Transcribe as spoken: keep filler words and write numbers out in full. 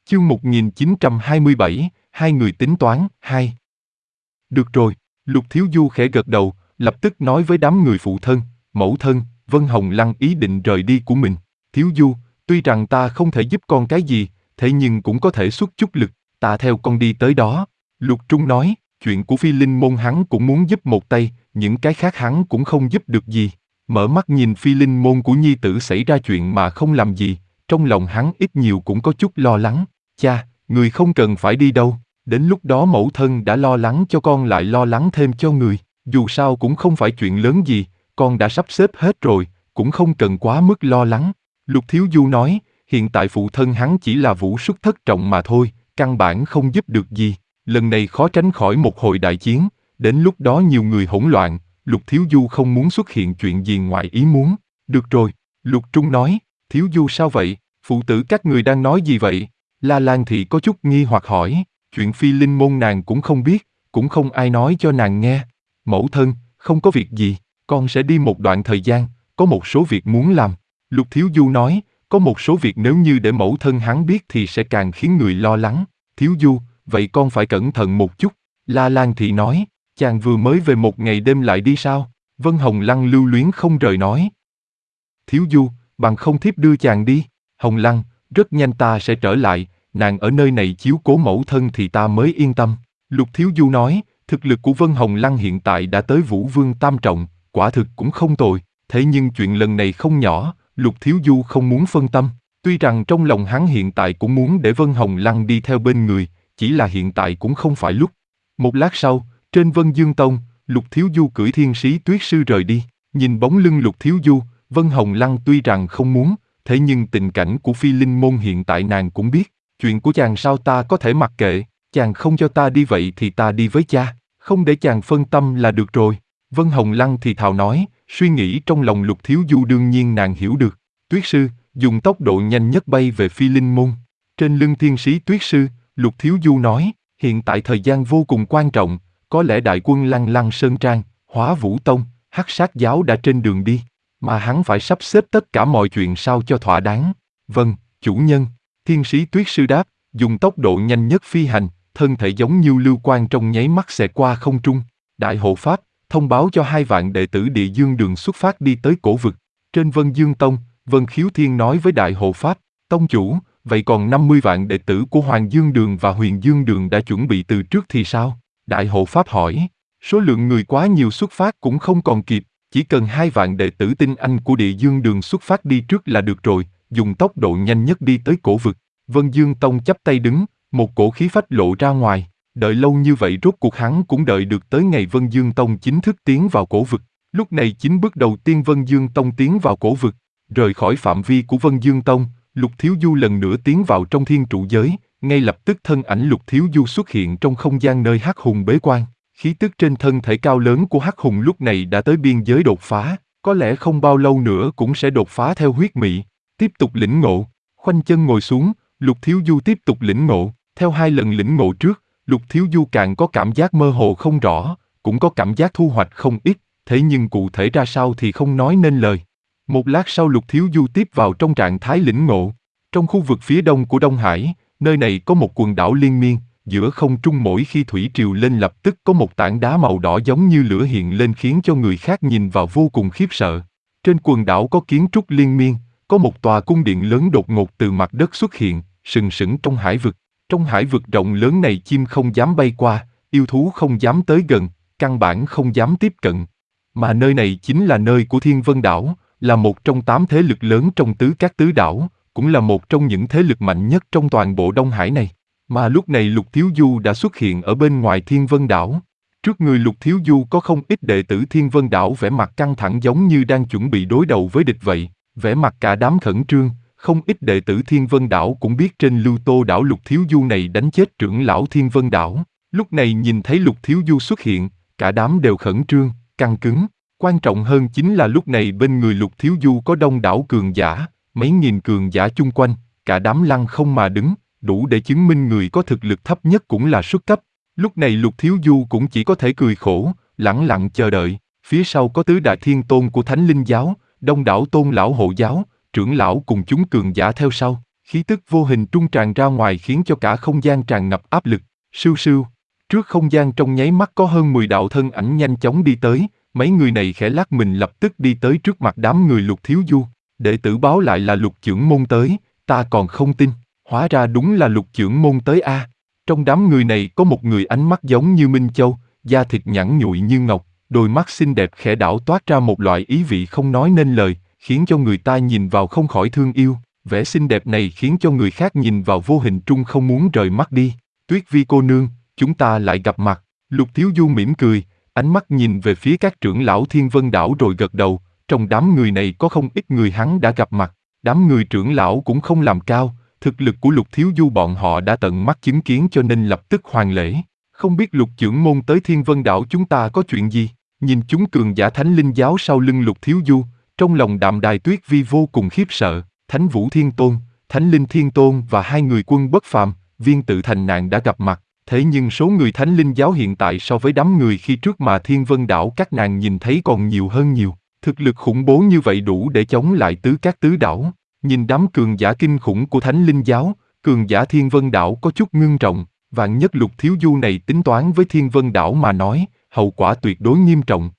Chương một nghìn chín trăm hai mươi bảy, hai người tính toán, hai. Được rồi, Lục Thiếu Du khẽ gật đầu, lập tức nói với đám người phụ thân, mẫu thân, Vân Hồng Lăng ý định rời đi của mình. Thiếu Du, tuy rằng ta không thể giúp con cái gì, thế nhưng cũng có thể xuất chút lực, ta theo con đi tới đó. Lục Trung nói, chuyện của Phi Linh Môn hắn cũng muốn giúp một tay, những cái khác hắn cũng không giúp được gì. Mở mắt nhìn Phi Linh Môn của nhi tử xảy ra chuyện mà không làm gì, trong lòng hắn ít nhiều cũng có chút lo lắng. Cha, người không cần phải đi đâu, đến lúc đó mẫu thân đã lo lắng cho con lại lo lắng thêm cho người, dù sao cũng không phải chuyện lớn gì, con đã sắp xếp hết rồi, cũng không cần quá mức lo lắng. Lục Thiếu Du nói, hiện tại phụ thân hắn chỉ là vũ xuất thất trọng mà thôi, căn bản không giúp được gì, lần này khó tránh khỏi một hồi đại chiến, đến lúc đó nhiều người hỗn loạn, Lục Thiếu Du không muốn xuất hiện chuyện gì ngoài ý muốn. Được rồi, Lục Trung nói, Thiếu Du sao vậy, phụ tử các người đang nói gì vậy? La Lan Thị có chút nghi hoặc hỏi, chuyện Phi Linh Môn nàng cũng không biết, cũng không ai nói cho nàng nghe. Mẫu thân, không có việc gì, con sẽ đi một đoạn thời gian, có một số việc muốn làm. Lục Thiếu Du nói, có một số việc nếu như để mẫu thân hắn biết thì sẽ càng khiến người lo lắng. Thiếu Du, vậy con phải cẩn thận một chút. La Lan Thị nói, chàng vừa mới về một ngày đêm lại đi sao? Vân Hồng Lăng lưu luyến không rời nói. Thiếu Du, bằng không thiếp đưa chàng đi. Hồng Lăng, rất nhanh ta sẽ trở lại, nàng ở nơi này chiếu cố mẫu thân thì ta mới yên tâm. Lục Thiếu Du nói, thực lực của Vân Hồng Lăng hiện tại đã tới Vũ Vương Tam Trọng, quả thực cũng không tồi, thế nhưng chuyện lần này không nhỏ, Lục Thiếu Du không muốn phân tâm, tuy rằng trong lòng hắn hiện tại cũng muốn để Vân Hồng Lăng đi theo bên người, chỉ là hiện tại cũng không phải lúc. Một lát sau, trên Vân Dương Tông, Lục Thiếu Du cưỡi Thiên Sĩ Tuyết Sư rời đi, nhìn bóng lưng Lục Thiếu Du, Vân Hồng Lăng tuy rằng không muốn, thế nhưng tình cảnh của Phi Linh Môn hiện tại nàng cũng biết, chuyện của chàng sao ta có thể mặc kệ, chàng không cho ta đi vậy thì ta đi với cha, không để chàng phân tâm là được rồi. Vân Hồng Lăng thì thào nói, suy nghĩ trong lòng Lục Thiếu Du đương nhiên nàng hiểu được. Tuyết Sư, dùng tốc độ nhanh nhất bay về Phi Linh Môn. Trên lưng Thiên Sĩ Tuyết Sư, Lục Thiếu Du nói, hiện tại thời gian vô cùng quan trọng, có lẽ đại quân Lăng Lăng Sơn Trang, Hóa Vũ Tông, Hắc Sát Giáo đã trên đường đi, mà hắn phải sắp xếp tất cả mọi chuyện sao cho thỏa đáng. Vâng, chủ nhân. Thiên Sĩ Tuyết Sư đáp, dùng tốc độ nhanh nhất phi hành, thân thể giống như lưu quang trong nháy mắt xẹt qua không trung. Đại hộ pháp, thông báo cho hai vạn đệ tử Địa Dương Đường xuất phát đi tới cổ vực. Trên Vân Dương Tông, Vân Khiếu Thiên nói với Đại hộ pháp, tông chủ, vậy còn năm mươi vạn đệ tử của Hoàng Dương Đường và Huyền Dương Đường đã chuẩn bị từ trước thì sao? Đại hộ pháp hỏi, số lượng người quá nhiều xuất phát cũng không còn kịp, chỉ cần hai vạn đệ tử tinh anh của Địa Dương Đường xuất phát đi trước là được rồi, dùng tốc độ nhanh nhất đi tới cổ vực. Vân Dương Tông chắp tay đứng, một cổ khí phách lộ ra ngoài, đợi lâu như vậy rốt cuộc hắn cũng đợi được tới ngày Vân Dương Tông chính thức tiến vào cổ vực. Lúc này chính bước đầu tiên Vân Dương Tông tiến vào cổ vực, rời khỏi phạm vi của Vân Dương Tông, Lục Thiếu Du lần nữa tiến vào trong thiên trụ giới, ngay lập tức thân ảnh Lục Thiếu Du xuất hiện trong không gian nơi Hắc Hùng bế quan. Khí tức trên thân thể cao lớn của Hắc Hùng lúc này đã tới biên giới đột phá, có lẽ không bao lâu nữa cũng sẽ đột phá theo huyết mị. Tiếp tục lĩnh ngộ, khoanh chân ngồi xuống, Lục Thiếu Du tiếp tục lĩnh ngộ, theo hai lần lĩnh ngộ trước, Lục Thiếu Du càng có cảm giác mơ hồ không rõ, cũng có cảm giác thu hoạch không ít, thế nhưng cụ thể ra sao thì không nói nên lời. Một lát sau Lục Thiếu Du tiếp vào trong trạng thái lĩnh ngộ. Trong khu vực phía đông của Đông Hải, nơi này có một quần đảo liên miên, giữa không trung mỗi khi thủy triều lên lập tức có một tảng đá màu đỏ giống như lửa hiện lên khiến cho người khác nhìn vào vô cùng khiếp sợ. Trên quần đảo có kiến trúc liên miên, có một tòa cung điện lớn đột ngột từ mặt đất xuất hiện, sừng sững trong hải vực. Trong hải vực rộng lớn này chim không dám bay qua, yêu thú không dám tới gần, căn bản không dám tiếp cận. Mà nơi này chính là nơi của Thiên Vân Đảo, là một trong tám thế lực lớn trong tứ các tứ đảo, cũng là một trong những thế lực mạnh nhất trong toàn bộ Đông Hải này. Mà lúc này Lục Thiếu Du đã xuất hiện ở bên ngoài Thiên Vân Đảo. Trước người Lục Thiếu Du có không ít đệ tử Thiên Vân Đảo vẻ mặt căng thẳng giống như đang chuẩn bị đối đầu với địch vậy, vẻ mặt cả đám khẩn trương. Không ít đệ tử Thiên Vân Đảo cũng biết trên Lưu Tô Đảo Lục Thiếu Du này đánh chết trưởng lão Thiên Vân Đảo. Lúc này nhìn thấy Lục Thiếu Du xuất hiện, cả đám đều khẩn trương, căng cứng. Quan trọng hơn chính là lúc này bên người Lục Thiếu Du có đông đảo cường giả, mấy nghìn cường giả chung quanh, cả đám lăng không mà đứng, đủ để chứng minh người có thực lực thấp nhất cũng là xuất cấp. Lúc này Lục Thiếu Du cũng chỉ có thể cười khổ, lẳng lặng chờ đợi. Phía sau có tứ đại thiên tôn của Thánh Linh Giáo, đông đảo tôn lão hộ giáo, trưởng lão cùng chúng cường giả theo sau. Khí tức vô hình trung tràn ra ngoài khiến cho cả không gian tràn ngập áp lực. Sưu sưu. Trước không gian trong nháy mắt có hơn mười đạo thân ảnh nhanh chóng đi tới, mấy người này khẽ lắc mình lập tức đi tới trước mặt đám người Lục Thiếu Du. Đệ tử báo lại là Lục Chưởng Môn tới, ta còn không tin, hóa ra đúng là Lục Chưởng Môn tới a. Trong đám người này có một người ánh mắt giống như Minh Châu, da thịt nhẵn nhụi như ngọc, đôi mắt xinh đẹp khẽ đảo toát ra một loại ý vị không nói nên lời, khiến cho người ta nhìn vào không khỏi thương yêu. Vẻ xinh đẹp này khiến cho người khác nhìn vào vô hình trung không muốn rời mắt đi. Tuyết Vi cô nương, chúng ta lại gặp mặt. Lục Thiếu Du mỉm cười, ánh mắt nhìn về phía các trưởng lão Thiên Vân Đảo rồi gật đầu. Trong đám người này có không ít người hắn đã gặp mặt. Đám người trưởng lão cũng không làm cao, thực lực của Lục Thiếu Du bọn họ đã tận mắt chứng kiến cho nên lập tức hoàn lễ. Không biết Lục Chưởng Môn tới Thiên Vân Đảo chúng ta có chuyện gì? Nhìn chúng cường giả Thánh Linh Giáo sau lưng Lục Thiếu Du, trong lòng Đạm Đài Tuyết Vi vô cùng khiếp sợ. Thánh Vũ Thiên Tôn, Thánh Linh Thiên Tôn và hai người quân bất phàm, Viên Tự Thành Nạn đã gặp mặt. Thế nhưng số người Thánh Linh Giáo hiện tại so với đám người khi trước mà Thiên Vân Đảo các nàng nhìn thấy còn nhiều hơn nhiều. Thực lực khủng bố như vậy đủ để chống lại tứ các tứ đảo. Nhìn đám cường giả kinh khủng của Thánh Linh Giáo, cường giả Thiên Vân Đảo có chút ngưng trọng. Vạn nhất Lục Thiếu Du này tính toán với Thiên Vân Đảo mà nói, hậu quả tuyệt đối nghiêm trọng.